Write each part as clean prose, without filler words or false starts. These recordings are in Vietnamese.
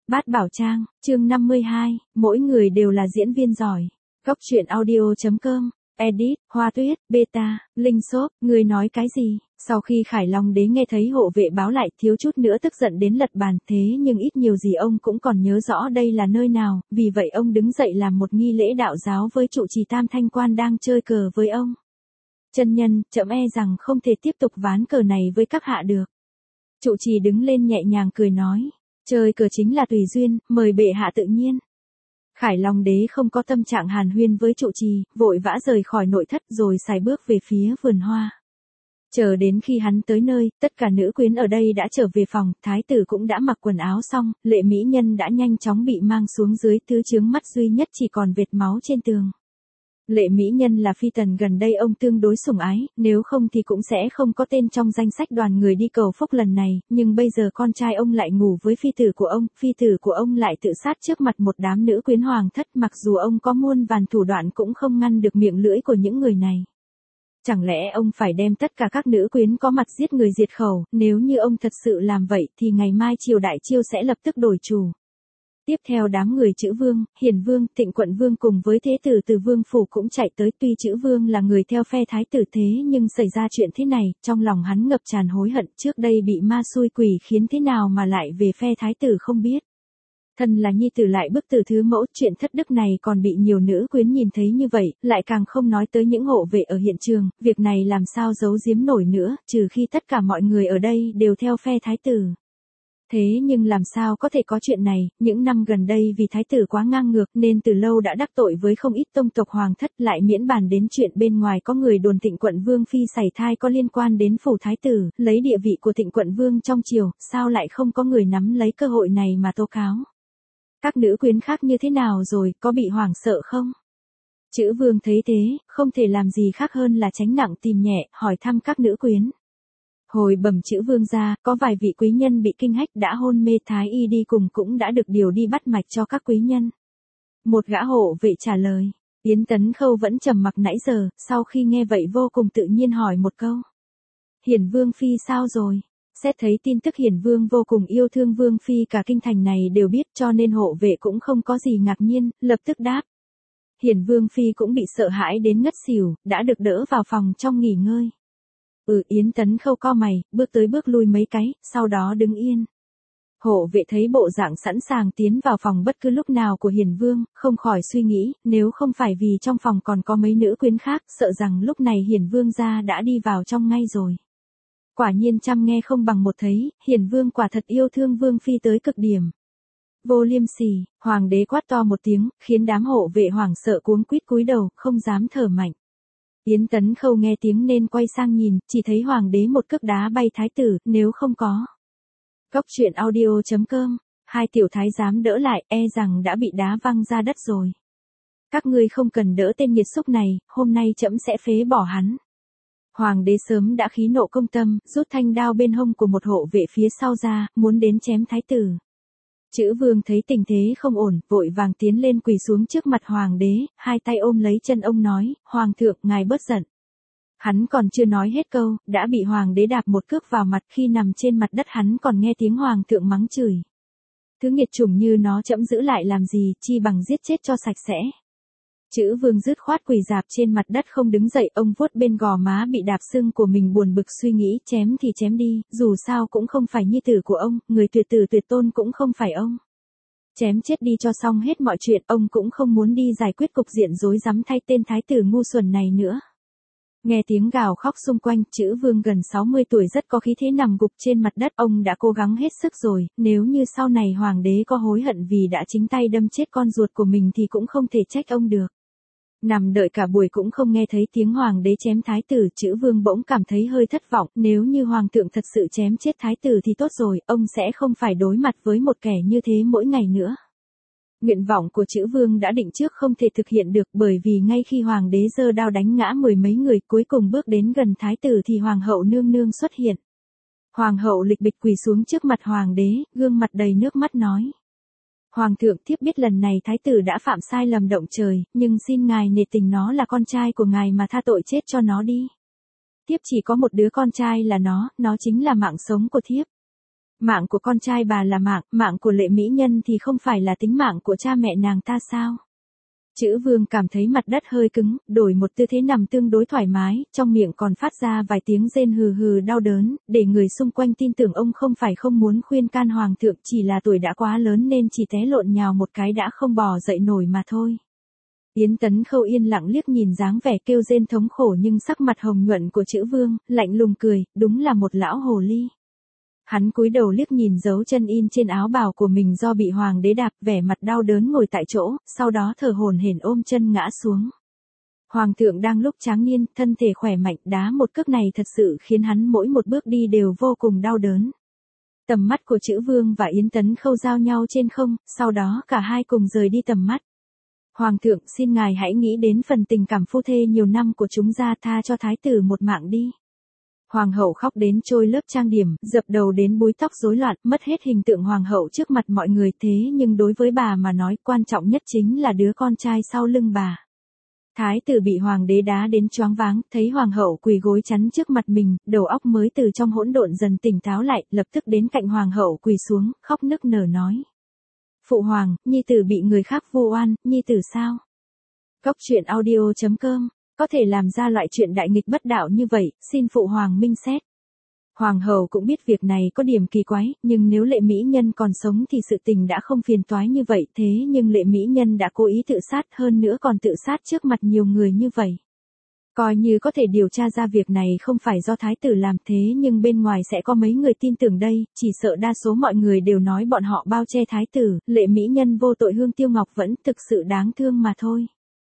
Bát Bảo Trang, chương 52, mỗi người đều là diễn viên giỏi. Góc truyện audio.com, edit, Hoa Tuyết, beta, Linh Shop, người nói cái gì? Sau khi Khải Long đế nghe thấy hộ vệ báo lại thiếu chút nữa tức giận đến lật bàn, thế nhưng ít nhiều gì ông cũng còn nhớ rõ đây là nơi nào, vì vậy ông đứng dậy làm một nghi lễ đạo giáo với trụ trì Tam Thanh Quan đang chơi cờ với ông. Chân nhân, trẫm e rằng không thể tiếp tục ván cờ này với các hạ được. Trụ trì đứng lên nhẹ nhàng cười nói. Chơi cờ chính là tùy duyên, mời bệ hạ tự nhiên. Khải Long đế không có tâm trạng hàn huyên với trụ trì, vội vã rời khỏi nội thất rồi sải bước về phía vườn hoa. Chờ đến khi hắn tới nơi, tất cả nữ quyến ở đây đã trở về phòng, thái tử cũng đã mặc quần áo xong, lệ mỹ nhân đã nhanh chóng bị mang xuống dưới, thứ chướng mắt duy nhất chỉ còn vệt máu trên tường. Lệ mỹ nhân là phi tần gần đây ông tương đối sủng ái, nếu không thì cũng sẽ không có tên trong danh sách đoàn người đi cầu phúc lần này, nhưng bây giờ con trai ông lại ngủ với phi tử của ông lại tự sát trước mặt một đám nữ quyến hoàng thất, mặc dù ông có muôn vàn thủ đoạn cũng không ngăn được miệng lưỡi của những người này. Chẳng lẽ ông phải đem tất cả các nữ quyến có mặt giết người diệt khẩu, nếu như ông thật sự làm vậy thì ngày mai triều đại chiêu sẽ lập tức đổi chủ. Tiếp theo đám người Chữ Vương, Hiền Vương, Thịnh Quận Vương cùng với thế tử từ Vương phủ cũng chạy tới, tuy Chữ Vương là người theo phe thái tử thế nhưng xảy ra chuyện thế này, trong lòng hắn ngập tràn hối hận, trước đây bị ma xui quỷ khiến thế nào mà lại về phe thái tử không biết. Thân là nhi tử lại bức tử thứ mẫu, chuyện thất đức này còn bị nhiều nữ quyến nhìn thấy như vậy, lại càng không nói tới những hộ vệ ở hiện trường, việc này làm sao giấu giếm nổi nữa, trừ khi tất cả mọi người ở đây đều theo phe thái tử. Thế nhưng làm sao có thể có chuyện này, những năm gần đây vì thái tử quá ngang ngược nên từ lâu đã đắc tội với không ít tông tộc hoàng thất, lại miễn bàn đến chuyện bên ngoài có người đồn Thịnh Quận Vương phi sảy thai có liên quan đến phủ thái tử, lấy địa vị của Thịnh Quận Vương trong triều, sao lại không có người nắm lấy cơ hội này mà tố cáo. Các nữ quyến khác như thế nào rồi, có bị hoảng sợ không? Chữ Vương thấy thế, không thể làm gì khác hơn là tránh nặng tìm nhẹ, hỏi thăm các nữ quyến. Hồi bẩm Chữ Vương gia, có vài vị quý nhân bị kinh hách đã hôn mê, thái y đi cùng cũng đã được điều đi bắt mạch cho các quý nhân. Một gã hộ vệ trả lời. Yến Tấn Khâu vẫn trầm mặc nãy giờ, sau khi nghe vậy vô cùng tự nhiên hỏi một câu. Hiển Vương phi sao rồi? Xét thấy tin tức Hiển Vương vô cùng yêu thương Vương phi cả kinh thành này đều biết, cho nên hộ vệ cũng không có gì ngạc nhiên, lập tức đáp. Hiển Vương phi cũng bị sợ hãi đến ngất xỉu, đã được đỡ vào phòng trong nghỉ ngơi. Yến Tấn Khâu cau mày, bước tới bước lui mấy cái, sau đó đứng yên. Hộ vệ thấy bộ dạng sẵn sàng tiến vào phòng bất cứ lúc nào của Hiển Vương, không khỏi suy nghĩ, nếu không phải vì trong phòng còn có mấy nữ quyến khác, sợ rằng lúc này Hiển Vương gia đã đi vào trong ngay rồi. Quả nhiên trăm nghe không bằng một thấy, Hiển Vương quả thật yêu thương Vương phi tới cực điểm. Vô liêm sỉ, hoàng đế quát to một tiếng, khiến đám hộ vệ hoảng sợ cuống quýt cúi đầu, không dám thở mạnh. Yến Tấn Khâu nghe tiếng nên quay sang nhìn, chỉ thấy hoàng đế một cước đá bay thái tử, nếu không có. Góc truyện audio.com, hai tiểu thái giám đỡ lại, e rằng đã bị đá văng ra đất rồi. Các ngươi không cần đỡ tên nghiệt xúc này, hôm nay trẫm sẽ phế bỏ hắn. Hoàng đế sớm đã khí nộ công tâm, rút thanh đao bên hông của một hộ vệ phía sau ra, muốn đến chém thái tử. Chữ Vương thấy tình thế không ổn, vội vàng tiến lên quỳ xuống trước mặt hoàng đế, hai tay ôm lấy chân ông nói, Hoàng thượng, ngài bớt giận. Hắn còn chưa nói hết câu, đã bị hoàng đế đạp một cước vào mặt, khi nằm trên mặt đất hắn còn nghe tiếng hoàng thượng mắng chửi. Thứ nghiệt chủng như nó trẫm giữ lại làm gì, chi bằng giết chết cho sạch sẽ. Chữ Vương dứt khoát quỳ rạp trên mặt đất không đứng dậy, ông vuốt bên gò má bị đạp sưng của mình buồn bực suy nghĩ, chém thì chém đi, dù sao cũng không phải nhi tử của ông, người tuyệt tử tuyệt tôn cũng không phải ông. Chém chết đi cho xong hết mọi chuyện, ông cũng không muốn đi giải quyết cục diện rối rắm thay tên thái tử ngu xuẩn này nữa. Nghe tiếng gào khóc xung quanh, Chữ Vương gần 60 tuổi rất có khí thế nằm gục trên mặt đất, ông đã cố gắng hết sức rồi, nếu như sau này hoàng đế có hối hận vì đã chính tay đâm chết con ruột của mình thì cũng không thể trách ông được. Nằm đợi cả buổi cũng không nghe thấy tiếng hoàng đế chém thái tử, Chữ Vương bỗng cảm thấy hơi thất vọng, nếu như hoàng thượng thật sự chém chết thái tử thì tốt rồi, ông sẽ không phải đối mặt với một kẻ như thế mỗi ngày nữa. Nguyện vọng của Chữ Vương đã định trước không thể thực hiện được, bởi vì ngay khi hoàng đế giơ đao đánh ngã mười mấy người, cuối cùng bước đến gần thái tử thì hoàng hậu nương nương xuất hiện. Hoàng hậu lịch bịch quỳ xuống trước mặt hoàng đế, gương mặt đầy nước mắt nói. Hoàng thượng, thiếp biết lần này thái tử đã phạm sai lầm động trời, nhưng xin ngài nể tình nó là con trai của ngài mà tha tội chết cho nó đi. Thiếp chỉ có một đứa con trai là nó chính là mạng sống của thiếp. Mạng của con trai bà là mạng, mạng của Lệ mỹ nhân thì không phải là tính mạng của cha mẹ nàng ta sao? Chữ Vương cảm thấy mặt đất hơi cứng, đổi một tư thế nằm tương đối thoải mái, trong miệng còn phát ra vài tiếng rên hừ hừ đau đớn, để người xung quanh tin tưởng ông không phải không muốn khuyên can hoàng thượng, chỉ là tuổi đã quá lớn nên chỉ té lộn nhào một cái đã không bò dậy nổi mà thôi. Yến Tấn Khâu yên lặng liếc nhìn dáng vẻ kêu rên thống khổ nhưng sắc mặt hồng nhuận của Chữ Vương, lạnh lùng cười, đúng là một lão hồ ly. Hắn cúi đầu liếc nhìn dấu chân in trên áo bào của mình do bị hoàng đế đạp, vẻ mặt đau đớn ngồi tại chỗ, sau đó thở hổn hển ôm chân ngã xuống. Hoàng thượng đang lúc tráng niên, thân thể khỏe mạnh, đá một cước này thật sự khiến hắn mỗi một bước đi đều vô cùng đau đớn. Tầm mắt của Chữ Vương và Yến Tấn Khâu giao nhau trên không, sau đó cả hai cùng rời đi tầm mắt. Hoàng thượng, xin ngài hãy nghĩ đến phần tình cảm phu thê nhiều năm của chúng ta, tha cho thái tử một mạng đi. Hoàng hậu khóc đến trôi lớp trang điểm, dập đầu đến búi tóc rối loạn, mất hết hình tượng hoàng hậu trước mặt mọi người, thế nhưng đối với bà mà nói quan trọng nhất chính là đứa con trai sau lưng bà. Thái tử bị hoàng đế đá đến choáng váng, thấy hoàng hậu quỳ gối chắn trước mặt mình, đầu óc mới từ trong hỗn độn dần tỉnh táo lại, lập tức đến cạnh hoàng hậu quỳ xuống, khóc nức nở nói. Phụ hoàng, nhi tử bị người khác vu oan, nhi tử sao? Cốc truyện audio.com có thể làm ra loại chuyện đại nghịch bất đạo như vậy, xin phụ hoàng minh xét. Hoàng hậu cũng biết việc này có điểm kỳ quái, nhưng nếu Lệ mỹ nhân còn sống thì sự tình đã không phiền toái như vậy, thế nhưng Lệ mỹ nhân đã cố ý tự sát, hơn nữa còn tự sát trước mặt nhiều người như vậy. Coi như có thể điều tra ra việc này không phải do thái tử làm, thế nhưng bên ngoài sẽ có mấy người tin tưởng đây, chỉ sợ đa số mọi người đều nói bọn họ bao che thái tử, Lệ mỹ nhân vô tội Hương Tiêu Ngọc vẫn thực sự đáng thương mà thôi.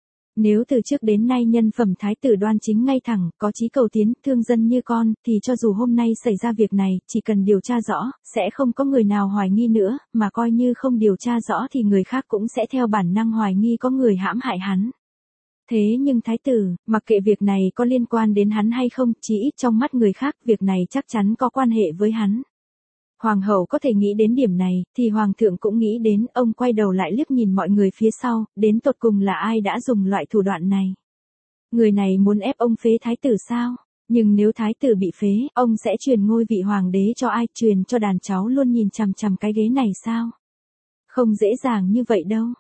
Nếu từ trước đến nay nhân phẩm thái tử đoan chính ngay thẳng, có chí cầu tiến, thương dân như con, thì cho dù hôm nay xảy ra việc này, chỉ cần điều tra rõ, sẽ không có người nào hoài nghi nữa, mà coi như không điều tra rõ thì người khác cũng sẽ theo bản năng hoài nghi có người hãm hại hắn. Thế nhưng thái tử, mặc kệ việc này có liên quan đến hắn hay không, chỉ ít trong mắt người khác, việc này chắc chắn có quan hệ với hắn. Hoàng hậu có thể nghĩ đến điểm này, thì hoàng thượng cũng nghĩ đến, ông quay đầu lại liếc nhìn mọi người phía sau, đến tột cùng là ai đã dùng loại thủ đoạn này. Người này muốn ép ông phế thái tử sao? Nhưng nếu thái tử bị phế, ông sẽ truyền ngôi vị hoàng đế cho ai, truyền cho đàn cháu luôn nhìn chằm chằm cái ghế này sao? Không dễ dàng như vậy đâu.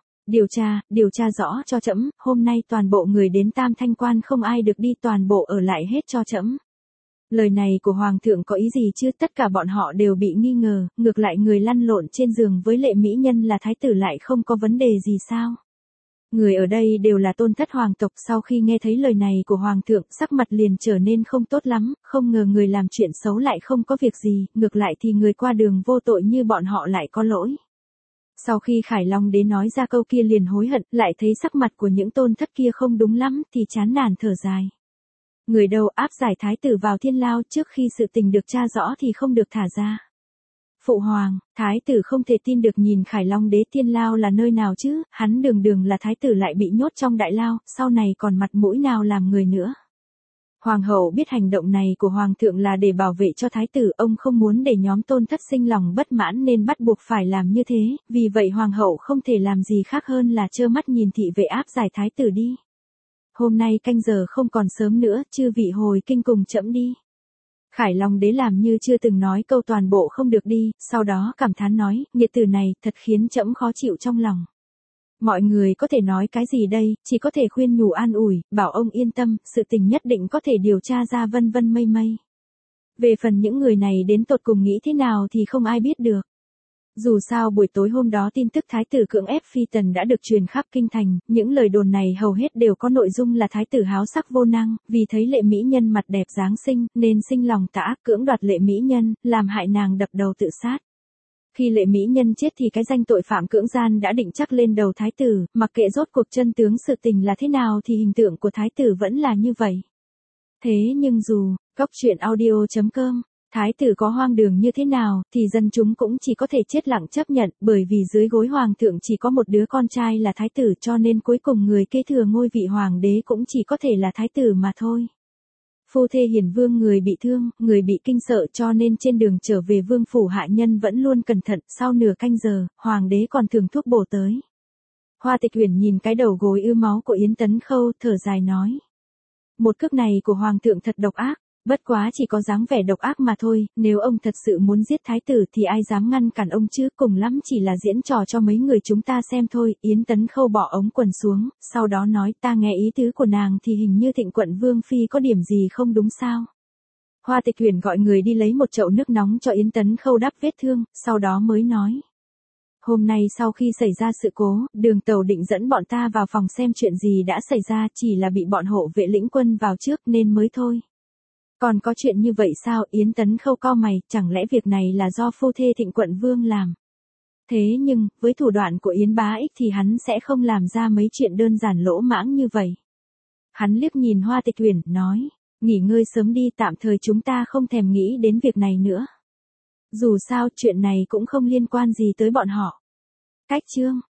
Điều tra rõ cho trẫm, hôm nay toàn bộ người đến Tam Thanh Quan không ai được đi, toàn bộ ở lại hết cho trẫm. Lời này của hoàng thượng có ý gì chứ, tất cả bọn họ đều bị nghi ngờ, ngược lại người lăn lộn trên giường với Lệ mỹ nhân là thái tử lại không có vấn đề gì sao? Người ở đây đều là tôn thất hoàng tộc, sau khi nghe thấy lời này của hoàng thượng, sắc mặt liền trở nên không tốt lắm, không ngờ người làm chuyện xấu lại không có việc gì, ngược lại thì người qua đường vô tội như bọn họ lại có lỗi. Sau khi Khải Long đế nói ra câu kia liền hối hận, lại thấy sắc mặt của những tôn thất kia không đúng lắm, thì chán nản thở dài. Người đâu áp giải thái tử vào thiên lao, trước khi sự tình được tra rõ thì không được thả ra. Phụ hoàng, thái tử không thể tin được nhìn Khải Long đế, thiên lao là nơi nào chứ, hắn đường đường là thái tử lại bị nhốt trong đại lao, sau này còn mặt mũi nào làm người nữa. Hoàng hậu biết hành động này của hoàng thượng là để bảo vệ cho thái tử, ông không muốn để nhóm tôn thất sinh lòng bất mãn nên bắt buộc phải làm như thế, vì vậy hoàng hậu không thể làm gì khác hơn là trơ mắt nhìn thị vệ áp giải thái tử đi. Hôm nay canh giờ không còn sớm nữa, chư vị hồi kinh cùng trẫm đi. Khải Long đế làm như chưa từng nói câu toàn bộ không được đi, sau đó cảm thán nói, nghiệt tử này thật khiến trẫm khó chịu trong lòng. Mọi người có thể nói cái gì đây, chỉ có thể khuyên nhủ an ủi, bảo ông yên tâm, sự tình nhất định có thể điều tra ra vân vân mây mây. Về phần những người này đến tột cùng nghĩ thế nào thì không ai biết được. Dù sao buổi tối hôm đó tin tức thái tử cưỡng ép phi tần đã được truyền khắp kinh thành, những lời đồn này hầu hết đều có nội dung là thái tử háo sắc vô năng, vì thấy Lệ mỹ nhân mặt đẹp dáng xinh, nên sinh lòng tà ác cưỡng đoạt Lệ mỹ nhân, làm hại nàng đập đầu tự sát. Khi Lệ mỹ nhân chết thì cái danh tội phạm cưỡng gian đã định chắc lên đầu thái tử, mặc kệ rốt cuộc chân tướng sự tình là thế nào thì hình tượng của thái tử vẫn là như vậy. Thế nhưng dù, cốc truyện audio.com thái tử có hoang đường như thế nào, thì dân chúng cũng chỉ có thể chết lặng chấp nhận, bởi vì dưới gối hoàng thượng chỉ có một đứa con trai là thái tử, cho nên cuối cùng người kế thừa ngôi vị hoàng đế cũng chỉ có thể là thái tử mà thôi. Phu thê Hiền Vương người bị thương, người bị kinh sợ, cho nên trên đường trở về vương phủ hạ nhân vẫn luôn cẩn thận, sau nửa canh giờ, hoàng đế còn thưởng thuốc bổ tới. Hoa Tịch Uyển nhìn cái đầu gối ứ máu của Yến Tấn Khâu, thở dài nói. Một cước này của hoàng thượng thật độc ác. Bất quá chỉ có dáng vẻ độc ác mà thôi, nếu ông thật sự muốn giết thái tử thì ai dám ngăn cản ông chứ, cùng lắm chỉ là diễn trò cho mấy người chúng ta xem thôi. Yến Tấn Khâu bỏ ống quần xuống, sau đó nói, ta nghe ý tứ của nàng thì hình như Thịnh quận Vương Phi có điểm gì không đúng sao. Hoa Tịch Huyền gọi người đi lấy một chậu nước nóng cho Yến Tấn Khâu đắp vết thương, sau đó mới nói. Hôm nay sau khi xảy ra sự cố, Đường Tàu định dẫn bọn ta vào phòng xem chuyện gì đã xảy ra, chỉ là bị bọn hộ vệ lĩnh quân vào trước nên mới thôi. Còn có chuyện như vậy sao? Yến Tấn Khâu cau mày, chẳng lẽ việc này là do phu thê Thịnh quận Vương làm? Thế nhưng, với thủ đoạn của Yến Bá Ích thì hắn sẽ không làm ra mấy chuyện đơn giản lỗ mãng như vậy. Hắn liếc nhìn Hoa Tịch Huyền, nói, nghỉ ngơi sớm đi, tạm thời chúng ta không thèm nghĩ đến việc này nữa. Dù sao chuyện này cũng không liên quan gì tới bọn họ. Cách chương